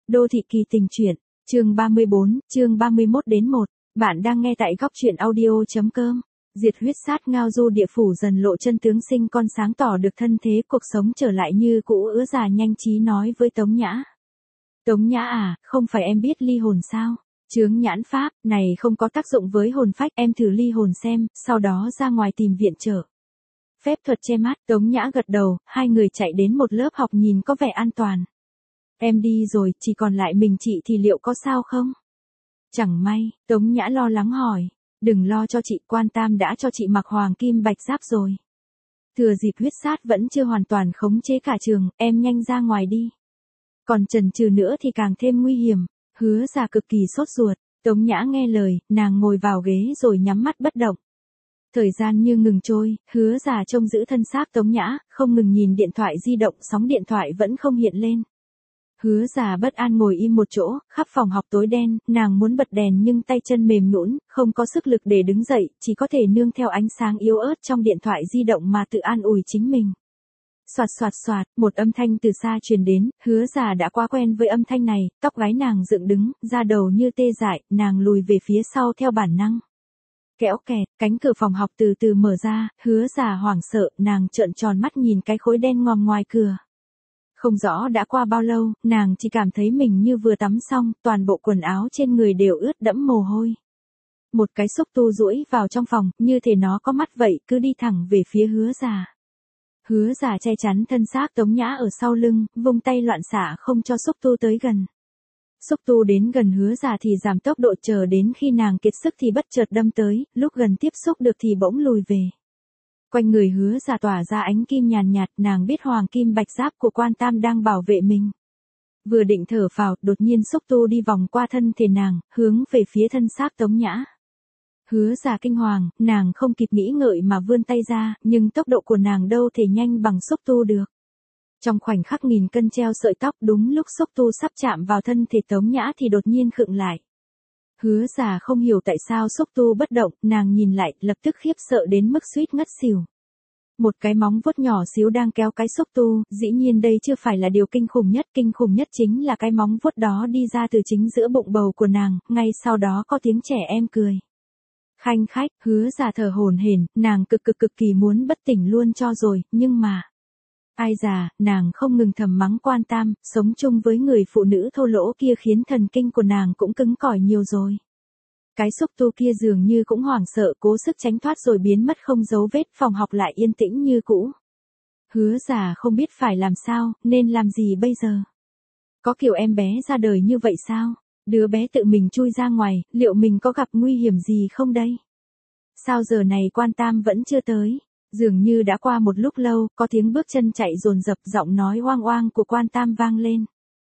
Đô thị kỳ tình truyện, chương 34, chương 31 đến 1. Bạn đang nghe tại góc truyện audio.com. Diệt huyết sát ngao du địa phủ dần lộ chân tướng, sinh con sáng tỏ được thân thế, cuộc sống trở lại như cũ. Ứa già nhanh trí nói với Tống Nhã. Tống Nhã à, không phải em biết ly hồn sao? Chướng nhãn pháp này không có tác dụng với hồn phách, em thử ly hồn xem, sau đó ra ngoài tìm viện trợ. Phép thuật che mắt. Tống Nhã gật đầu, hai người chạy đến một lớp học nhìn có vẻ an toàn. Em đi rồi, chỉ còn lại mình chị thì liệu có sao không? Chẳng may, Tống Nhã lo lắng hỏi. Đừng lo cho chị, Quan Tam đã cho chị mặc hoàng kim bạch giáp rồi. Thừa dịp huyết sát vẫn chưa hoàn toàn khống chế cả trường, em nhanh ra ngoài đi. Còn chần chừ nữa thì càng thêm nguy hiểm. Hứa già cực kỳ sốt ruột. Tống Nhã nghe lời, nàng ngồi vào ghế rồi nhắm mắt bất động. Thời gian như ngừng trôi, Hứa già trông giữ thân xác Tống Nhã, không ngừng nhìn điện thoại di động, sóng điện thoại vẫn không hiện lên. Hứa già bất an ngồi im một chỗ, khắp phòng học tối đen, nàng muốn bật đèn nhưng tay chân mềm nhũn, không có sức lực để đứng dậy, chỉ có thể nương theo ánh sáng yếu ớt trong điện thoại di động mà tự an ủi chính mình. Soạt soạt soạt, một âm thanh từ xa truyền đến, Hứa già đã quá quen với âm thanh này, tóc gáy nàng dựng đứng, da đầu như tê dại, nàng lùi về phía sau theo bản năng. Kéo kẹt, cánh cửa phòng học từ từ mở ra, Hứa già hoảng sợ, nàng trợn tròn mắt nhìn cái khối đen ngòm ngoài cửa. Không rõ đã qua bao lâu, nàng chỉ cảm thấy mình như vừa tắm xong, toàn bộ quần áo trên người đều ướt đẫm mồ hôi. Một cái xúc tu duỗi vào trong phòng, như thể nó có mắt vậy, cứ đi thẳng về phía Hứa già. Hứa già che chắn thân xác Tống Nhã ở sau lưng, vung tay loạn xạ không cho xúc tu tới gần. Xúc tu đến gần Hứa già thì giảm tốc độ, chờ đến khi nàng kiệt sức thì bất chợt đâm tới, lúc gần tiếp xúc được thì bỗng lùi về. Quanh người Hứa già tỏa ra ánh kim nhàn nhạt, nàng biết hoàng kim bạch giáp của Quan Tam đang bảo vệ mình. Vừa định thở phào, đột nhiên xúc tu đi vòng qua thân thể nàng, hướng về phía thân xác Tống Nhã. Hứa già kinh hoàng, nàng không kịp nghĩ ngợi mà vươn tay ra, nhưng tốc độ của nàng đâu thể nhanh bằng xúc tu được. Trong khoảnh khắc nghìn cân treo sợi tóc, đúng lúc xúc tu sắp chạm vào thân thể Tống Nhã thì đột nhiên khựng lại. Hứa già không hiểu tại sao xúc tu bất động, nàng nhìn lại, lập tức khiếp sợ đến mức suýt ngất xỉu. Một cái móng vuốt nhỏ xíu đang kéo cái xúc tu, dĩ nhiên đây chưa phải là điều kinh khủng nhất chính là cái móng vuốt đó đi ra từ chính giữa bụng bầu của nàng, ngay sau đó có tiếng trẻ em cười. Khanh khách, Hứa già thở hổn hển, nàng cực kỳ muốn bất tỉnh luôn cho rồi, nhưng mà... Ai già, nàng không ngừng thầm mắng Quan Tam, sống chung với người phụ nữ thô lỗ kia khiến thần kinh của nàng cũng cứng cỏi nhiều rồi. Cái xúc tu kia dường như cũng hoảng sợ, cố sức tránh thoát rồi biến mất không dấu vết, phòng học lại yên tĩnh như cũ. Hứa già không biết phải làm sao, nên làm gì bây giờ? Có kiểu em bé ra đời như vậy sao? Đứa bé tự mình chui ra ngoài, liệu mình có gặp nguy hiểm gì không đây? Sao giờ này Quan Tam vẫn chưa tới? Dường như đã qua một lúc lâu, có tiếng bước chân chạy dồn dập, giọng nói oang oang của Quan Tam vang lên.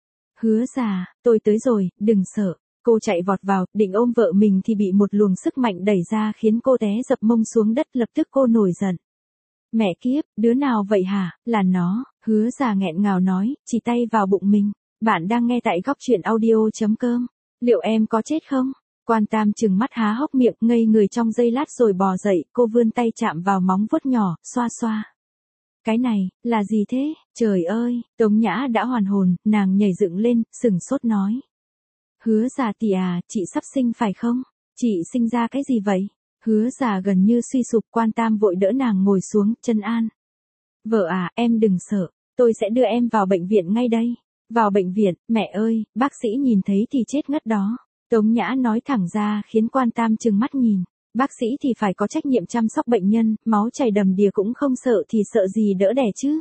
Hứa già, tôi tới rồi, đừng sợ. Cô chạy vọt vào, định ôm vợ mình thì bị một luồng sức mạnh đẩy ra khiến cô té dập mông xuống đất, lập tức cô nổi giận. Mẹ kiếp, đứa nào vậy hả? Là nó. Hứa già nghẹn ngào nói, chỉ tay vào bụng mình. Bạn đang nghe tại góc truyện audio.com. Liệu em có chết không? Quan Tam trừng mắt há hốc miệng, ngây người trong giây lát rồi bò dậy, cô vươn tay chạm vào móng vuốt nhỏ, xoa xoa. Cái này, là gì thế? Trời ơi, Tống Nhã đã hoàn hồn, nàng nhảy dựng lên, sừng sốt nói. Hứa già tỷ à, chị sắp sinh phải không? Chị sinh ra cái gì vậy? Hứa già gần như suy sụp, Quan Tam vội đỡ nàng ngồi xuống, trấn an. Vợ à, em đừng sợ, tôi sẽ đưa em vào bệnh viện ngay đây. Vào bệnh viện, mẹ ơi, bác sĩ nhìn thấy thì chết ngất đó. Tống Nhã nói thẳng ra khiến Quan Tam trừng mắt nhìn. Bác sĩ thì phải có trách nhiệm chăm sóc bệnh nhân, máu chảy đầm đìa cũng không sợ thì sợ gì đỡ đẻ chứ?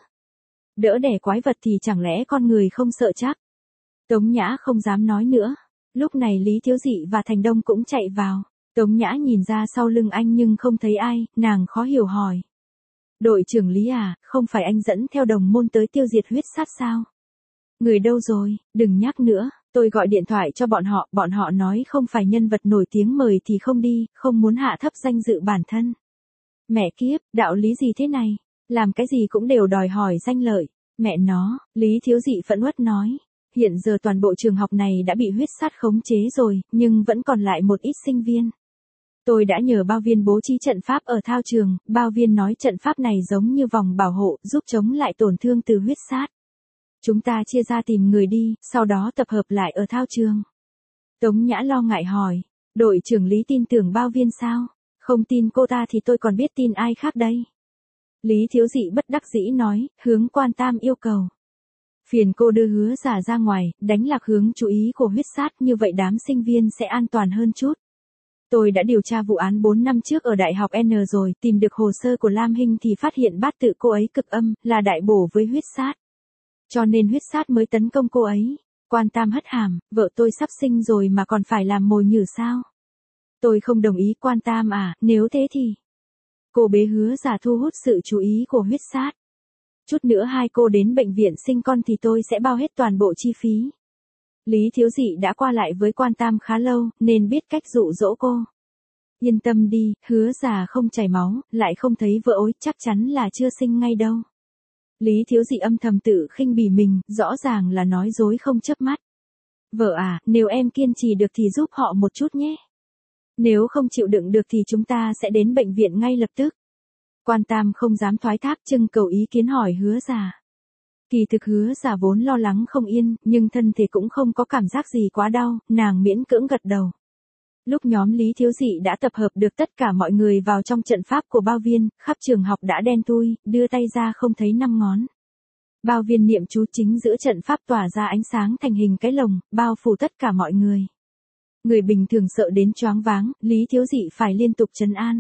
Đỡ đẻ quái vật thì chẳng lẽ con người không sợ chắc? Tống Nhã không dám nói nữa. Lúc này Lý Thiếu Dị và Thành Đông cũng chạy vào. Tống Nhã nhìn ra sau lưng anh nhưng không thấy ai, nàng khó hiểu hỏi. Đội trưởng Lý à, không phải anh dẫn theo đồng môn tới tiêu diệt huyết sát sao? Người đâu rồi, đừng nhắc nữa, tôi gọi điện thoại cho bọn họ nói không phải nhân vật nổi tiếng mời thì không đi, không muốn hạ thấp danh dự bản thân. Mẹ kiếp, đạo lý gì thế này? Làm cái gì cũng đều đòi hỏi danh lợi. Mẹ nó, Lý Thiếu Dị phẫn uất nói. Hiện giờ toàn bộ trường học này đã bị huyết sát khống chế rồi, nhưng vẫn còn lại một ít sinh viên. Tôi đã nhờ bao viên bố trí trận pháp ở thao trường, bao viên nói trận pháp này giống như vòng bảo hộ, giúp chống lại tổn thương từ huyết sát. Chúng ta chia ra tìm người đi, sau đó tập hợp lại ở thao trường. Tống Nhã lo ngại hỏi, đội trưởng Lý tin tưởng Bao Viên sao? Không tin cô ta thì tôi còn biết tin ai khác đây. Lý Thiếu Dị bất đắc dĩ nói, hướng Quan Tam yêu cầu. Phiền cô đưa Hứa Giả ra ngoài, đánh lạc hướng chú ý của huyết sát, như vậy đám sinh viên sẽ an toàn hơn chút. Tôi đã điều tra vụ án 4 năm trước ở Đại học N rồi, tìm được hồ sơ của Lam Hinh thì phát hiện bát tự cô ấy cực âm, là đại bổ với huyết sát. Cho nên huyết sát mới tấn công cô ấy. Quan Tam hất hàm, vợ tôi sắp sinh rồi mà còn phải làm mồi nhử sao? Tôi không đồng ý Quan Tam à, nếu thế thì... Cô bé Hứa Giả thu hút sự chú ý của huyết sát. Chút nữa hai cô đến bệnh viện sinh con thì tôi sẽ bao hết toàn bộ chi phí. Lý Thiếu Dị đã qua lại với Quan Tam khá lâu, nên biết cách dụ dỗ cô. Yên tâm đi, Hứa Giả không chảy máu, lại không thấy vợ ối, chắc chắn là chưa sinh ngay đâu. Lý Thiếu Dị âm thầm tự khinh bỉ mình, rõ ràng là nói dối không chớp mắt. Vợ à, nếu em kiên trì được thì giúp họ một chút nhé. Nếu không chịu đựng được thì chúng ta sẽ đến bệnh viện ngay lập tức. Quan Tam không dám thoái thác, trưng cầu ý kiến hỏi Hứa Giả. Kỳ thực Hứa Giả vốn lo lắng không yên, nhưng thân thể cũng không có cảm giác gì quá đau, nàng miễn cưỡng gật đầu. Lúc nhóm Lý Thiếu Dị đã tập hợp được tất cả mọi người vào trong trận pháp của Bao Viên, khắp trường học đã đen thui, đưa tay ra không thấy 5 ngón. Bao Viên niệm chú chính giữa trận pháp tỏa ra ánh sáng thành hình cái lồng, bao phủ tất cả mọi người. Người bình thường sợ đến choáng váng, Lý Thiếu Dị phải liên tục trấn an.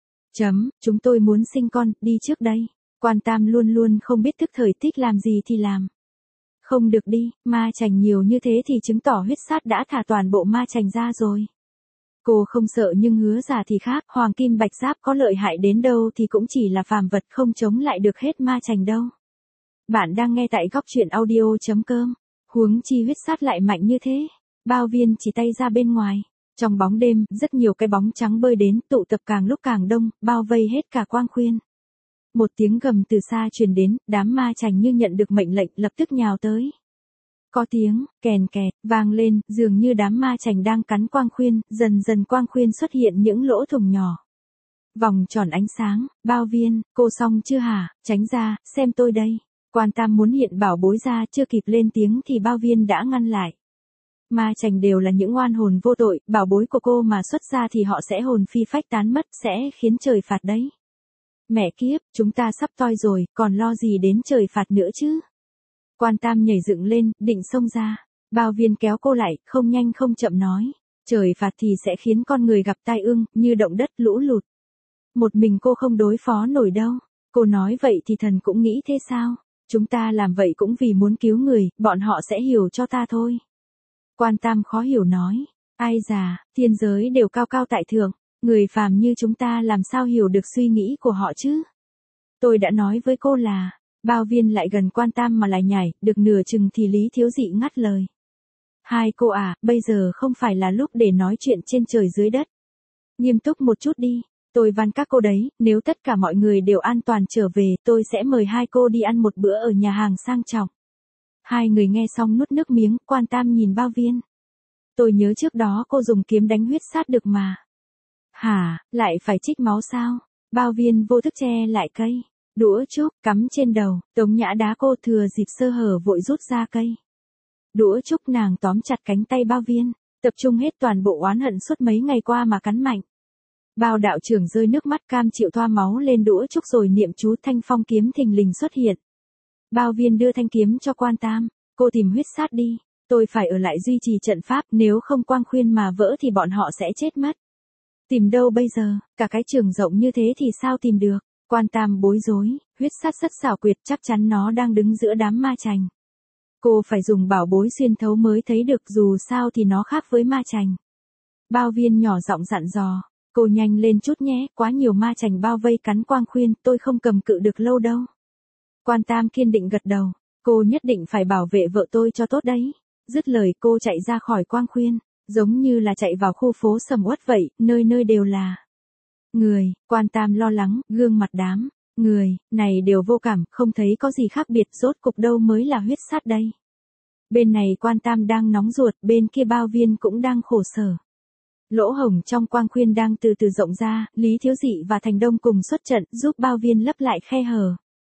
Chúng tôi muốn sinh con, đi trước đây. Quan Tam luôn luôn không biết thức thời, thích làm gì thì làm. Không được đi, ma chành nhiều như thế thì chứng tỏ huyết sát đã thả toàn bộ ma chành ra rồi. Cô không sợ nhưng Hứa Giả thì khác, hoàng kim bạch giáp có lợi hại đến đâu thì cũng chỉ là phàm vật, không chống lại được hết ma chành đâu. Bạn đang nghe tại góc truyện audio.com. Huống chi huyết sát lại mạnh như thế. Bao Viên chỉ tay ra bên ngoài. Trong bóng đêm, rất nhiều cái bóng trắng bơi đến, tụ tập càng lúc càng đông, bao vây hết cả Quang Khuyên. Một tiếng gầm từ xa truyền đến, đám ma chành như nhận được mệnh lệnh, lập tức nhào tới. Có tiếng kèn kẹt vang lên, dường như đám ma chành đang cắn Quang Khuyên, dần dần Quang Khuyên xuất hiện những lỗ thủng nhỏ. Vòng tròn ánh sáng, Bao Viên, cô xong chưa hả, tránh ra, xem tôi đây. Quan Tam muốn hiện bảo bối ra, chưa kịp lên tiếng thì Bao Viên đã ngăn lại. Ma chành đều là những oan hồn vô tội, bảo bối của cô mà xuất ra thì họ sẽ hồn phi phách tán mất, sẽ khiến trời phạt đấy. Mẹ kiếp, chúng ta sắp toi rồi, còn lo gì đến trời phạt nữa chứ? Quan Tam nhảy dựng lên, định xông ra. Bao Viên kéo cô lại, không nhanh không chậm nói. Trời phạt thì sẽ khiến con người gặp tai ương, như động đất lũ lụt. Một mình cô không đối phó nổi đâu. Cô nói vậy thì thần cũng nghĩ thế sao? Chúng ta làm vậy cũng vì muốn cứu người, bọn họ sẽ hiểu cho ta thôi. Quan Tam khó hiểu nói. Ai già, thiên giới đều cao cao tại thượng. Người phàm như chúng ta làm sao hiểu được suy nghĩ của họ chứ? Tôi đã nói với cô là, Bao Viên lại gần Quan Tam mà lại nhảy, được nửa chừng thì Lý Thiếu Dị ngắt lời. Hai cô à, bây giờ không phải là lúc để nói chuyện trên trời dưới đất. Nghiêm túc một chút đi, tôi van các cô đấy, nếu tất cả mọi người đều an toàn trở về, tôi sẽ mời hai cô đi ăn một bữa ở nhà hàng sang trọng. Hai người nghe xong nuốt nước miếng, Quan Tam nhìn Bao Viên. Tôi nhớ trước đó cô dùng kiếm đánh huyết sát được mà. Hả, lại phải trích máu sao? Bao Viên vô thức che lại cây. Đũa trúc, cắm trên đầu, Tống Nhã đá cô thừa dịp sơ hở vội rút ra cây. Đũa trúc nàng tóm chặt cánh tay Bao Viên, tập trung hết toàn bộ oán hận suốt mấy ngày qua mà cắn mạnh. Bao đạo trưởng rơi nước mắt cam chịu thoa máu lên đũa trúc rồi niệm chú, thanh phong kiếm thình lình xuất hiện. Bao Viên đưa thanh kiếm cho Quan Tam, cô tìm huyết sát đi, tôi phải ở lại duy trì trận pháp, nếu không Quang Khuyên mà vỡ thì bọn họ sẽ chết mất. Tìm đâu bây giờ, cả cái trường rộng như thế thì sao tìm được? Quan Tam bối rối, huyết sát rất xảo quyệt, chắc chắn nó đang đứng giữa đám ma chành. Cô phải dùng bảo bối xuyên thấu mới thấy được, dù sao thì nó khác với ma chành. Bao Viên nhỏ giọng dặn dò, cô nhanh lên chút nhé, quá nhiều ma chành bao vây cắn Quang Khuyên, tôi không cầm cự được lâu đâu. Quan Tam kiên định gật đầu, cô nhất định phải bảo vệ vợ tôi cho tốt đấy. Dứt lời cô chạy ra khỏi Quang Khuyên, giống như là chạy vào khu phố sầm uất vậy, nơi nơi đều là người. Quan Tam lo lắng, gương mặt đám người này đều vô cảm, không thấy có gì khác biệt, rốt cục đâu mới là huyết sát đây. Bên này Quan Tam đang nóng ruột, bên kia Bao Viên cũng đang khổ sở. Lỗ hổng trong Quang Khuyên đang từ từ rộng ra, Lý Thiếu Dị và Thành Đông cùng xuất trận, giúp Bao Viên lấp lại khe hở.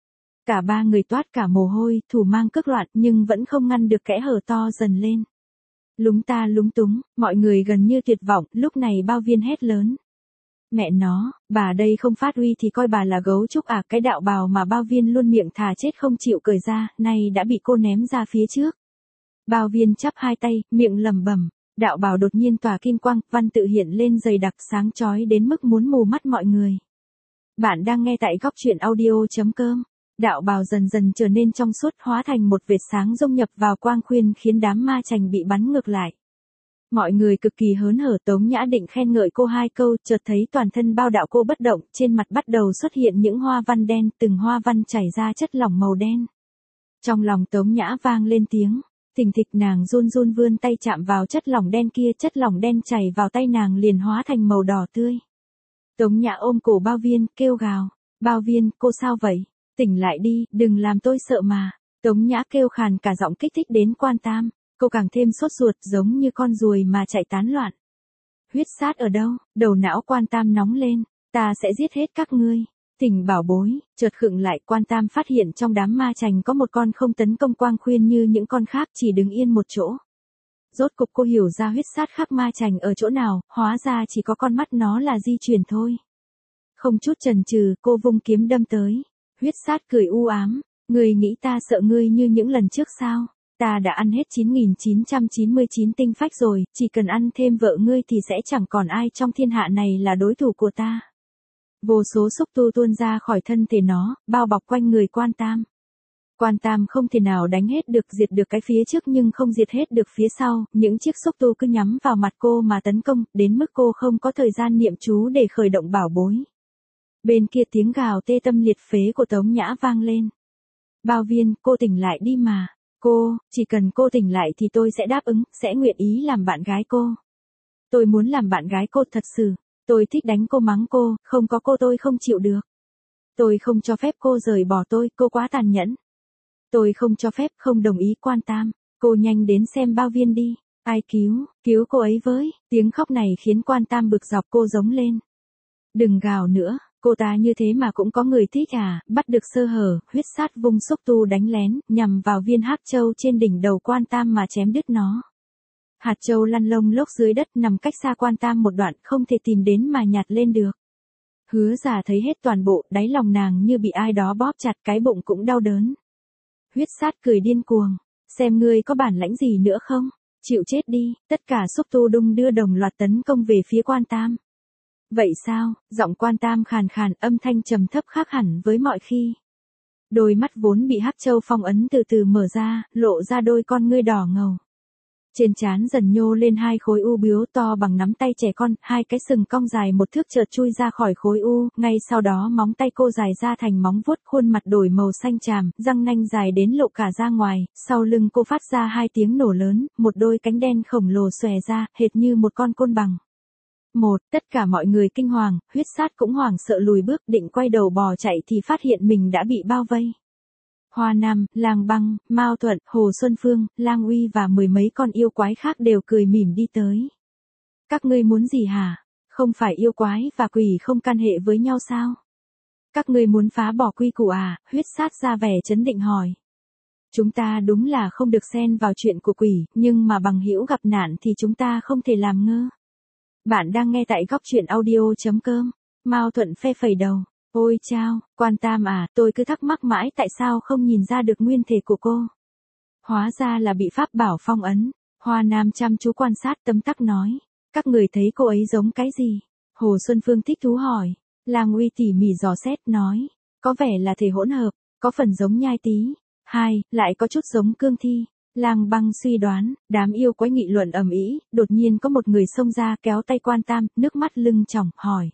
Cả ba người toát cả mồ hôi, thủ mang cước loạn nhưng vẫn không ngăn được kẽ hở to dần lên. Lúng ta lúng túng, mọi người gần như tuyệt vọng, lúc này Bao Viên hét lớn. Mẹ nó, bà đây không phát uy thì coi bà là gấu trúc à, cái đạo bào mà Bao Viên luôn miệng thà chết không chịu cởi ra, nay đã bị cô ném ra phía trước. Bao Viên chắp hai tay, miệng lẩm bẩm, đạo bào đột nhiên tỏa kim quang, văn tự hiện lên dày đặc sáng chói đến mức muốn mù mắt mọi người. Bạn đang nghe tại góc truyện audio.com. Đạo bào dần dần trở nên trong suốt, hóa thành một vệt sáng dung nhập vào quang khuyên khiến đám ma chành bị bắn ngược lại. Mọi người cực kỳ hớn hở. Tống Nhã định khen ngợi cô hai câu, chợt thấy toàn thân Bao đạo cô bất động, trên mặt bắt đầu xuất hiện những hoa văn đen, từng hoa văn chảy ra chất lỏng màu đen. Trong lòng Tống Nhã vang lên tiếng, thình thịch, nàng run run vươn tay chạm vào chất lỏng đen kia, chất lỏng đen chảy vào tay nàng liền hóa thành màu đỏ tươi. Tống Nhã ôm cổ Bao Viên, kêu gào, Bao Viên, cô sao vậy? Tỉnh lại đi, đừng làm tôi sợ mà. Tống Nhã kêu khàn cả giọng kích thích đến Quan Tam, cô càng thêm sốt ruột giống như con ruồi mà chạy tán loạn. Huyết sát ở đâu? Đầu não Quan Tam nóng lên, ta sẽ giết hết các ngươi. Tỉnh bảo bối, chợt khựng lại, Quan Tam phát hiện trong đám ma chành có một con không tấn công quang khuyên như những con khác, chỉ đứng yên một chỗ. Rốt cục cô hiểu ra huyết sát khác ma chành ở chỗ nào, hóa ra chỉ có con mắt nó là di chuyển thôi. Không chút chần chừ, cô vung kiếm đâm tới. Huyết sát cười u ám, ngươi nghĩ ta sợ ngươi như những lần trước sao? Ta đã ăn hết 9.999 tinh phách rồi, chỉ cần ăn thêm vợ ngươi thì sẽ chẳng còn ai trong thiên hạ này là đối thủ của ta. Vô số xúc tu tuôn ra khỏi thân thể nó, bao bọc quanh người Quan Tam. Quan Tam không thể nào đánh hết được, diệt được cái phía trước nhưng không diệt hết được phía sau, những chiếc xúc tu cứ nhắm vào mặt cô mà tấn công, đến mức cô không có thời gian niệm chú để khởi động bảo bối. Bên kia tiếng gào tê tâm liệt phế của Tống Nhã vang lên. Bao Viên, cô tỉnh lại đi mà. Cô, chỉ cần cô tỉnh lại thì tôi sẽ đáp ứng, sẽ nguyện ý làm bạn gái cô. Tôi muốn làm bạn gái cô thật sự. Tôi thích đánh cô mắng cô, không có cô tôi không chịu được. Tôi không cho phép cô rời bỏ tôi, cô quá tàn nhẫn. Tôi không cho phép, không đồng ý. Quan Tam, cô nhanh đến xem Bao Viên đi. Ai cứu cô ấy với. Tiếng khóc này khiến Quan Tam bực dọc, cô giống lên. Đừng gào nữa. Cô ta như thế mà cũng có người thích à? Bắt được sơ hở, huyết sát vung xúc tu đánh lén, nhằm vào viên hắc châu trên đỉnh đầu Quan Tam mà chém đứt nó. Hạt châu lăn lông lốc dưới đất, nằm cách xa Quan Tam một đoạn, không thể tìm đến mà nhặt lên được. Hứa Giả thấy hết toàn bộ, đáy lòng nàng như bị ai đó bóp chặt, cái bụng cũng đau đớn. Huyết sát cười điên cuồng, xem ngươi có bản lãnh gì nữa không? Chịu chết đi. Tất cả xúc tu đung đưa đồng loạt tấn công về phía Quan Tam. Vậy sao? Giọng Quan Tam khàn khàn, âm thanh trầm thấp khác hẳn với mọi khi. Đôi mắt vốn bị hắc châu phong ấn từ từ mở ra, lộ ra đôi con ngươi đỏ ngầu. Trên trán dần nhô lên hai khối u biếu to bằng nắm tay trẻ con, hai cái sừng cong dài một thước chợt chui ra khỏi khối u, ngay sau đó móng tay cô dài ra thành móng vuốt, khuôn mặt đổi màu xanh tràm, răng nanh dài đến lộ cả ra ngoài, sau lưng cô phát ra hai tiếng nổ lớn, một đôi cánh đen khổng lồ xòe ra, hệt như một con côn bằng. Tất cả mọi người kinh hoàng, huyết sát cũng hoảng sợ lùi bước, định quay đầu bò chạy thì phát hiện mình đã bị bao vây. Hoa Nam, Lang Băng, Mao Thuận, Hồ Xuân Phương, Lang Uy và mười mấy con yêu quái khác đều cười mỉm đi tới. Các ngươi muốn gì hả? Không phải yêu quái và quỷ không can hệ với nhau sao? Các ngươi muốn phá bỏ quy củ à? Huyết sát ra vẻ trấn định hỏi. Chúng ta đúng là không được xen vào chuyện của quỷ, nhưng mà bằng hữu gặp nạn thì chúng ta không thể làm ngơ. Bạn đang nghe tại góc truyện audio.com. Mao Thuận phe phẩy đầu. Ôi chao, Quan Tam à, tôi cứ thắc mắc mãi tại sao không nhìn ra được nguyên thể của cô. Hóa ra là bị pháp bảo phong ấn. Hoa Nam chăm chú quan sát tấm tắc nói. Các người thấy cô ấy giống cái gì? Hồ Xuân Phương thích thú hỏi. Lang Uy tỉ mỉ dò xét nói. Có vẻ là thể hỗn hợp, có phần giống Nhai Tý. Lại có chút giống Cương Thi. Lang Băng suy đoán, đám yêu quái nghị luận ầm ĩ, đột nhiên có một người xông ra kéo tay Quan Tam, nước mắt lưng tròng, hỏi.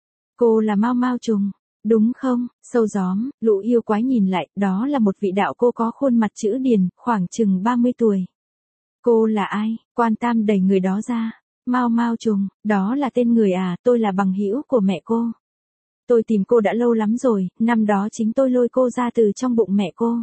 Cô là Mao Mao Trùng, đúng không? Sâu gióm, lũ yêu quái nhìn lại, đó là một vị đạo cô có khuôn mặt chữ điền, khoảng chừng 30 tuổi. Cô là ai? Quan Tam đẩy người đó ra. Mao Mao Trùng, đó là tên người à, tôi là bằng hữu của mẹ cô. Tôi tìm cô đã lâu lắm rồi, năm đó chính tôi lôi cô ra từ trong bụng mẹ cô.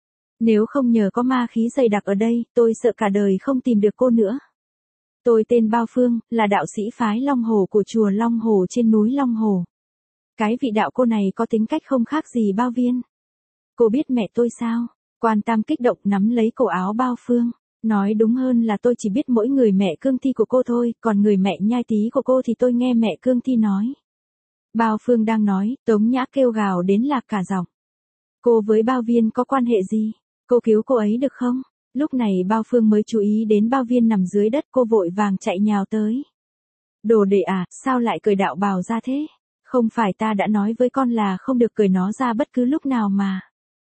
Nếu không nhờ có ma khí dày đặc ở đây, tôi sợ cả đời không tìm được cô nữa. Tôi tên Bao Phương, là đạo sĩ phái Long Hồ của chùa Long Hồ trên núi Long Hồ. Cái vị đạo cô này có tính cách không khác gì Bao Viên. Cô biết mẹ tôi sao? Quan Tam kích động nắm lấy cổ áo Bao Phương. Nói đúng hơn là tôi chỉ biết mỗi người mẹ Cương Thi của cô thôi, còn người mẹ Nhai Tý của cô thì tôi nghe mẹ Cương Thi nói. Bao Phương đang nói, Tống Nhã kêu gào đến lạc cả giọng. Cô với Bao Viên có quan hệ gì? Cô cứu cô ấy được không? Lúc này Bao Phương mới chú ý đến Bao Viên nằm dưới đất, cô vội vàng chạy nhào tới. Đồ đệ à, sao lại cởi đạo bào ra thế? Không phải ta đã nói với con là không được cởi nó ra bất cứ lúc nào mà.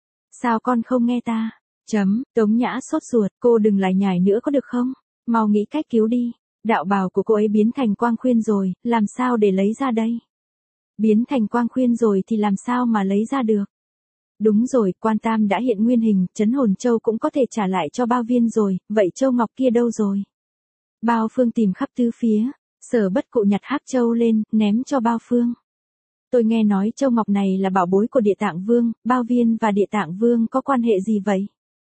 Sao con không nghe ta? Tống Nhã sốt ruột, cô đừng lại nhải nữa có được không? Mau nghĩ cách cứu đi. Đạo bào của cô ấy biến thành quang khuyên rồi, làm sao để lấy ra đây? Biến thành quang khuyên rồi thì làm sao mà lấy ra được? Đúng rồi, Quan Tam đã hiện nguyên hình, Trấn Hồn Châu cũng có thể trả lại cho Bao Viên rồi, vậy châu ngọc kia đâu rồi? Bao Phương tìm khắp tứ phía, Sở Bất Cụ nhặt hắc châu lên, ném cho Bao Phương. Tôi nghe nói châu ngọc này là bảo bối của Địa Tạng Vương, Bao Viên và Địa Tạng Vương có quan hệ gì vậy?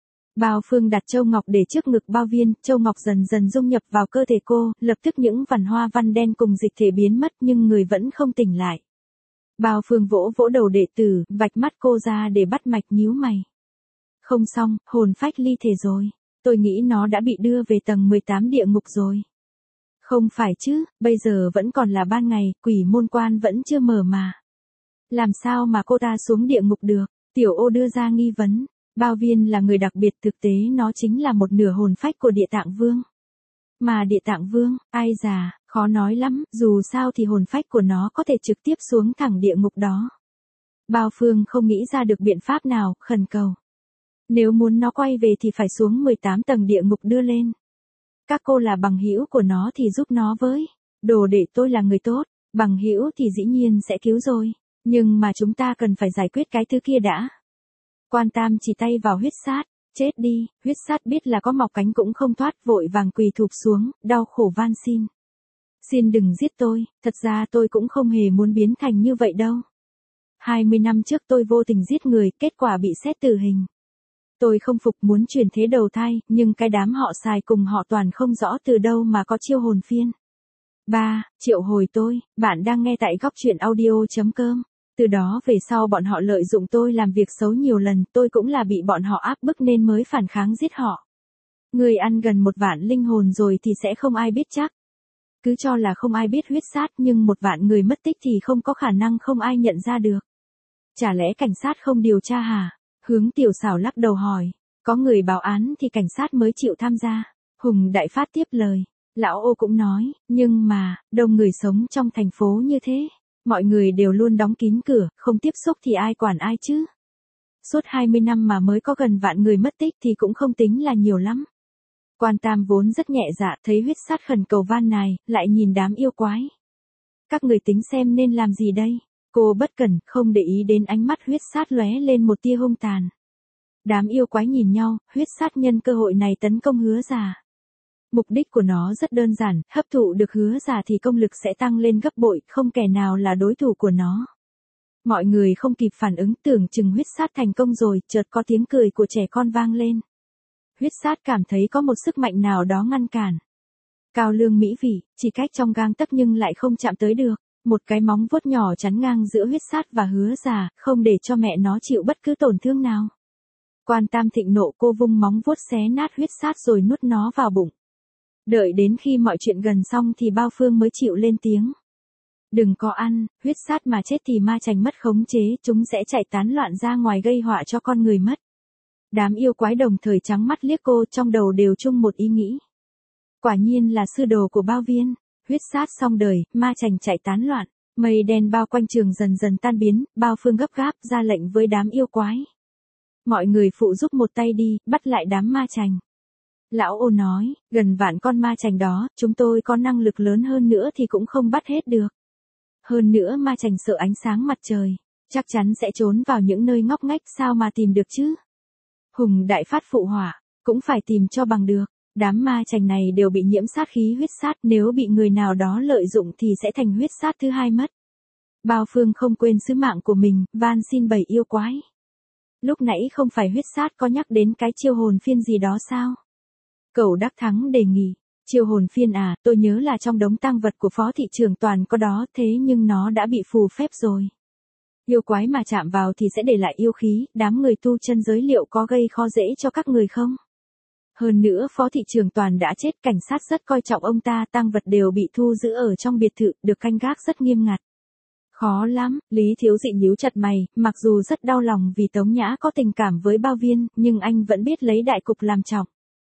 Bao Phương đặt châu ngọc để trước ngực Bao Viên, châu ngọc dần dần dung nhập vào cơ thể cô, lập tức những vằn hoa văn đen cùng dịch thể biến mất nhưng người vẫn không tỉnh lại. Bao Phương vỗ vỗ đầu đệ tử, vạch mắt cô ra để bắt mạch, nhíu mày. Không xong, hồn phách ly thể rồi. Tôi nghĩ nó đã bị đưa về tầng 18 địa ngục rồi. Không phải chứ, bây giờ vẫn còn là ban ngày, quỷ môn quan vẫn chưa mở mà. Làm sao mà cô ta xuống địa ngục được? Tiểu Ô đưa ra nghi vấn. Bao Viên là người đặc biệt, thực tế nó chính là một nửa hồn phách của Địa Tạng Vương. Mà Địa Tạng Vương, ai già, khó nói lắm, dù sao thì hồn phách của nó có thể trực tiếp xuống thẳng địa ngục đó. Bao Phương không nghĩ ra được biện pháp nào, khẩn cầu. Nếu muốn nó quay về thì phải xuống 18 tầng địa ngục đưa lên. Các cô là bằng hữu của nó thì giúp nó với. Đồ đệ tôi là người tốt, bằng hữu thì dĩ nhiên sẽ cứu rồi. Nhưng mà chúng ta cần phải giải quyết cái thứ kia đã. Quan Tam chỉ tay vào huyết sát. Chết đi, huyết sát biết là có mọc cánh cũng không thoát, vội vàng quỳ thụp xuống, đau khổ van xin. Xin đừng giết tôi, thật ra tôi cũng không hề muốn biến thành như vậy đâu. 20 năm trước tôi vô tình giết người, kết quả bị xét tử hình. Tôi không phục, muốn chuyển thế đầu thai, nhưng cái đám họ xài cùng họ toàn không rõ từ đâu mà có chiêu hồn phiên. 3. Triệu hồi tôi, bạn đang nghe tại góc truyện audio.com. Từ đó về sau bọn họ lợi dụng tôi làm việc xấu nhiều lần, tôi cũng là bị bọn họ áp bức nên mới phản kháng giết họ. Người ăn gần 1 vạn linh hồn rồi thì sẽ không ai biết chắc. Cứ cho là không ai biết huyết sát nhưng 1 vạn người mất tích thì không có khả năng không ai nhận ra được. Chả lẽ cảnh sát không điều tra hả? Hướng Tiểu Xảo lắc đầu hỏi. Có người báo án thì cảnh sát mới chịu tham gia. Hùng Đại Phát tiếp lời. Lão Ô cũng nói, nhưng mà, đông người sống trong thành phố như thế. Mọi người đều luôn đóng kín cửa, không tiếp xúc thì ai quản ai chứ. Suốt 20 năm mà mới có gần vạn người mất tích thì cũng không tính là nhiều lắm. Quan Tam vốn rất nhẹ dạ, thấy huyết sát khẩn cầu van này, lại nhìn đám yêu quái. Các người tính xem nên làm gì đây? Cô bất cẩn, không để ý đến ánh mắt huyết sát lóe lên một tia hung tàn. Đám yêu quái nhìn nhau, huyết sát nhân cơ hội này tấn công Hứa Già. Mục đích của nó rất đơn giản, hấp thụ được Hứa Già thì công lực sẽ tăng lên gấp bội, không kẻ nào là đối thủ của nó. Mọi người không kịp phản ứng, tưởng chừng huyết sát thành công rồi, chợt có tiếng cười của trẻ con vang lên. Huyết sát cảm thấy có một sức mạnh nào đó ngăn cản. Cao lương mỹ vị, chỉ cách trong gang tấc nhưng lại không chạm tới được. Một cái móng vuốt nhỏ chắn ngang giữa huyết sát và Hứa Già, không để cho mẹ nó chịu bất cứ tổn thương nào. Quan Tam thịnh nộ, cô vung móng vuốt xé nát huyết sát rồi nuốt nó vào bụng. Đợi đến khi mọi chuyện gần xong thì Bao Phương mới chịu lên tiếng. Đừng có ăn, huyết sát mà chết thì ma chành mất khống chế, chúng sẽ chạy tán loạn ra ngoài gây họa cho con người mất. Đám yêu quái đồng thời trắng mắt liếc cô, trong đầu đều chung một ý nghĩ. Quả nhiên là sư đồ của Bao Viên. Huyết sát xong đời, ma chành chạy tán loạn, mây đen bao quanh trường dần dần tan biến, Bao Phương gấp gáp ra lệnh với đám yêu quái. Mọi người phụ giúp một tay đi, bắt lại đám ma chành. Lão Ô nói, gần vạn con ma chành đó, chúng tôi có năng lực lớn hơn nữa thì cũng không bắt hết được. Hơn nữa ma chành sợ ánh sáng mặt trời, chắc chắn sẽ trốn vào những nơi ngóc ngách, sao mà tìm được chứ? Hùng Đại Phát phụ họa, cũng phải tìm cho bằng được. Đám ma chành này đều bị nhiễm sát khí huyết sát, nếu bị người nào đó lợi dụng thì sẽ thành huyết sát thứ hai mất. Bao Phương không quên sứ mạng của mình, van xin bầy yêu quái. Lúc nãy không phải huyết sát có nhắc đến cái chiêu hồn phiên gì đó sao? Cẩu Đắc Thắng đề nghị, chiêu hồn phiên à, tôi nhớ là trong đống tang vật của Phó thị trưởng Toàn có đó, thế nhưng nó đã bị phù phép rồi. Yêu quái mà chạm vào thì sẽ để lại yêu khí, đám người tu chân giới liệu có gây khó dễ cho các người không? Hơn nữa Phó thị trưởng Toàn đã chết, cảnh sát rất coi trọng ông ta, tang vật đều bị thu giữ ở trong biệt thự, được canh gác rất nghiêm ngặt. Khó lắm, Lý Thiếu Dị nhíu chặt mày, mặc dù rất đau lòng vì Tống Nhã có tình cảm với Bao Viên, nhưng anh vẫn biết lấy đại cục làm trọng.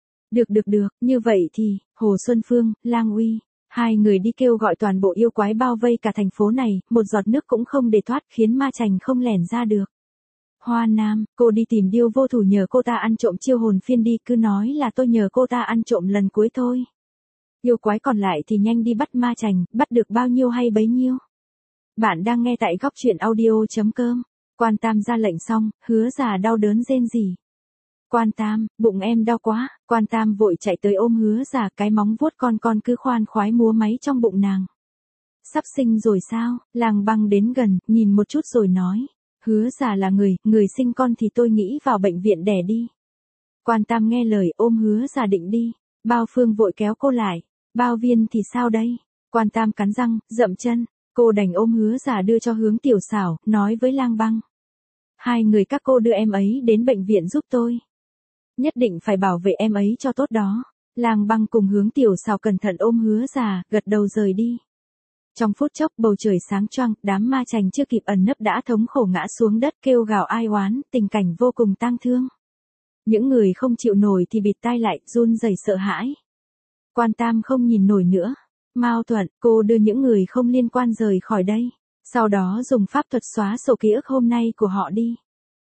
Được, như vậy thì, Hồ Xuân Phương, Lang Uy, hai người đi kêu gọi toàn bộ yêu quái bao vây cả thành phố này, một giọt nước cũng không để thoát, khiến ma chành không lẻn ra được. Hoa Nam, cô đi tìm Điêu Vô Thủ nhờ cô ta ăn trộm chiêu hồn phiên đi, cứ nói là tôi nhờ cô ta ăn trộm lần cuối thôi. Yêu quái còn lại thì nhanh đi bắt ma chành, bắt được bao nhiêu hay bấy nhiêu. Bạn đang nghe tại góc truyện audio.com. Quan Tam ra lệnh xong, Hứa Già đau đớn rên rỉ. Quan Tam, bụng em đau quá. Quan Tam vội chạy tới ôm Hứa Già, cái móng vuốt con cứ khoan khoái múa máy trong bụng nàng. Sắp sinh rồi sao? Làng Băng đến gần, nhìn một chút rồi nói. Hứa Già là người sinh con thì tôi nghĩ vào bệnh viện đẻ đi. Quan Tam nghe lời ôm Hứa Già định đi. Bao Phương vội kéo cô lại. Bao Viên thì sao đây? Quan Tam cắn răng, dậm chân. Cô đành ôm Hứa Già đưa cho Hướng Tiểu Xảo, nói với Lang Băng. Hai người các cô đưa em ấy đến bệnh viện giúp tôi. Nhất định phải bảo vệ em ấy cho tốt đó. Lang Băng cùng Hướng Tiểu Xảo cẩn thận ôm Hứa Già, gật đầu rời đi. Trong phút chốc bầu trời sáng choang, đám ma chành chưa kịp ẩn nấp đã thống khổ ngã xuống đất kêu gào ai oán, tình cảnh vô cùng tang thương. Những người không chịu nổi thì bịt tai lại, run rẩy sợ hãi. Quan Tam không nhìn nổi nữa. Mao Thuận, cô đưa những người không liên quan rời khỏi đây. Sau đó dùng pháp thuật xóa sổ ký ức hôm nay của họ đi.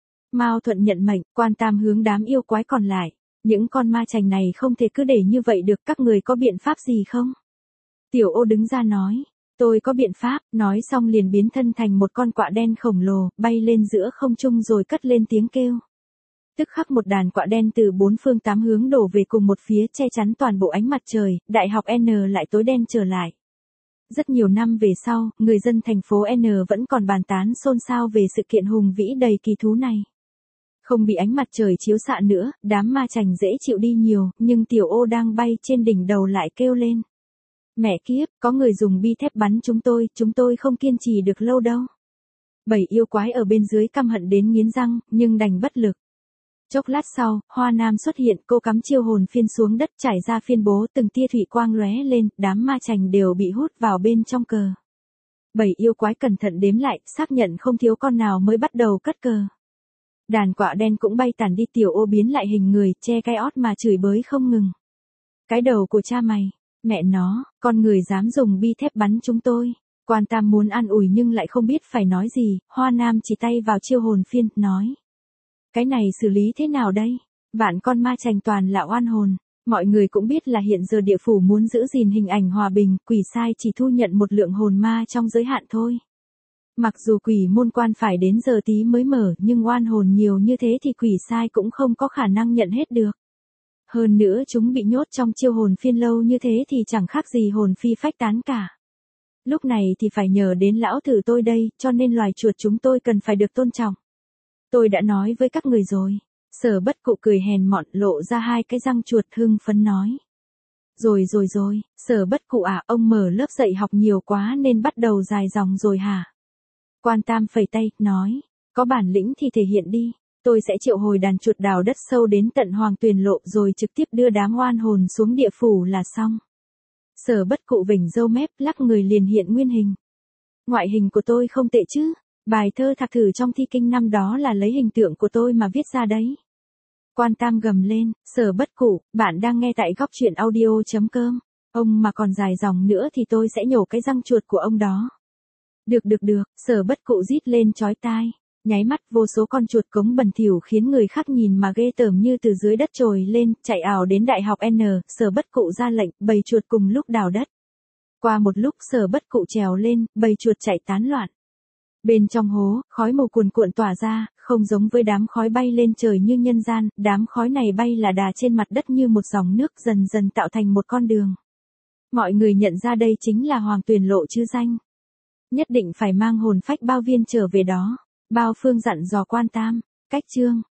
Mao Thuận nhận mệnh, Quan Tam hướng đám yêu quái còn lại. Những con ma chành này không thể cứ để như vậy được, các người có biện pháp gì không? Tiểu Ô đứng ra nói. Tôi có biện pháp, nói xong liền biến thân thành một con quạ đen khổng lồ, bay lên giữa không trung rồi cất lên tiếng kêu. Tức khắc một đàn quạ đen từ bốn phương tám hướng đổ về cùng một phía, che chắn toàn bộ ánh mặt trời, đại học N lại tối đen trở lại. Rất nhiều năm về sau, người dân thành phố N vẫn còn bàn tán xôn xao về sự kiện hùng vĩ đầy kỳ thú này. Không bị ánh mặt trời chiếu xạ nữa, đám ma chành dễ chịu đi nhiều, nhưng Tiểu Ô đang bay trên đỉnh đầu lại kêu lên. Mẹ kiếp, có người dùng bi thép bắn chúng tôi không kiên trì được lâu đâu. Bảy yêu quái ở bên dưới căm hận đến nghiến răng, nhưng đành bất lực. Chốc lát sau, Hoa Nam xuất hiện, cô cắm chiêu hồn phiên xuống đất trải ra phiên bố, từng tia thủy quang lóe lên, đám ma chành đều bị hút vào bên trong cờ. Bảy yêu quái cẩn thận đếm lại, xác nhận không thiếu con nào mới bắt đầu cất cờ. Đàn quạ đen cũng bay tản đi, Tiểu Ô biến lại hình người, che cái ót mà chửi bới không ngừng. Cái đầu của cha mày, mẹ nó, con người dám dùng bi thép bắn chúng tôi. Quan Tam muốn an ủi nhưng lại không biết phải nói gì, Hoa Nam chỉ tay vào chiêu hồn phiên, nói. Cái này xử lý thế nào đây? Vạn con ma chành toàn là oan hồn. Mọi người cũng biết là hiện giờ địa phủ muốn giữ gìn hình ảnh hòa bình, quỷ sai chỉ thu nhận một lượng hồn ma trong giới hạn thôi. Mặc dù quỷ môn quan phải đến giờ tí mới mở, nhưng oan hồn nhiều như thế thì quỷ sai cũng không có khả năng nhận hết được. Hơn nữa chúng bị nhốt trong chiêu hồn phiên lâu như thế thì chẳng khác gì hồn phi phách tán cả. Lúc này thì phải nhờ đến lão tử tôi đây, cho nên loài chuột chúng tôi cần phải được tôn trọng. Tôi đã nói với các người rồi. Sở Bất Cụ cười hèn mọn, lộ ra hai cái răng chuột, hưng phấn nói. Rồi, Sở Bất Cụ à, ông mở lớp dạy học nhiều quá nên bắt đầu dài dòng rồi hả? Quan Tam phẩy tay, nói. Có bản lĩnh thì thể hiện đi. Tôi sẽ triệu hồi đàn chuột đào đất sâu đến tận Hoàng Tuyền Lộ rồi trực tiếp đưa đám oan hồn xuống địa phủ là xong. Sở Bất Cụ vểnh râu mép, lắc người liền hiện nguyên hình. Ngoại hình của tôi không tệ chứ? Bài thơ Thạc Thử trong thi kinh năm đó là lấy hình tượng của tôi mà viết ra đấy. Quan Tam gầm lên, Sở Bất Cụ, bạn đang nghe tại góc truyện audio.com. Ông mà còn dài dòng nữa thì tôi sẽ nhổ cái răng chuột của ông đó. Được, Sở Bất Cụ rít lên chói tai. Nháy mắt vô số con chuột cống bẩn thỉu khiến người khác nhìn mà ghê tởm như từ dưới đất trồi lên, chạy ảo đến đại học N, Sở Bất Cụ ra lệnh, bầy chuột cùng lúc đào đất. Qua một lúc Sở Bất Cụ trèo lên, bầy chuột chạy tán loạn. Bên trong hố, khói mù cuồn cuộn tỏa ra, không giống với đám khói bay lên trời như nhân gian, đám khói này bay là đà trên mặt đất như một dòng nước dần dần tạo thành một con đường. Mọi người nhận ra đây chính là Hoàng Tuyền Lộ chứ danh. Nhất định phải mang hồn phách Bao Viên trở về đó. Bao Phương dặn dò Quan Tam, cách chương.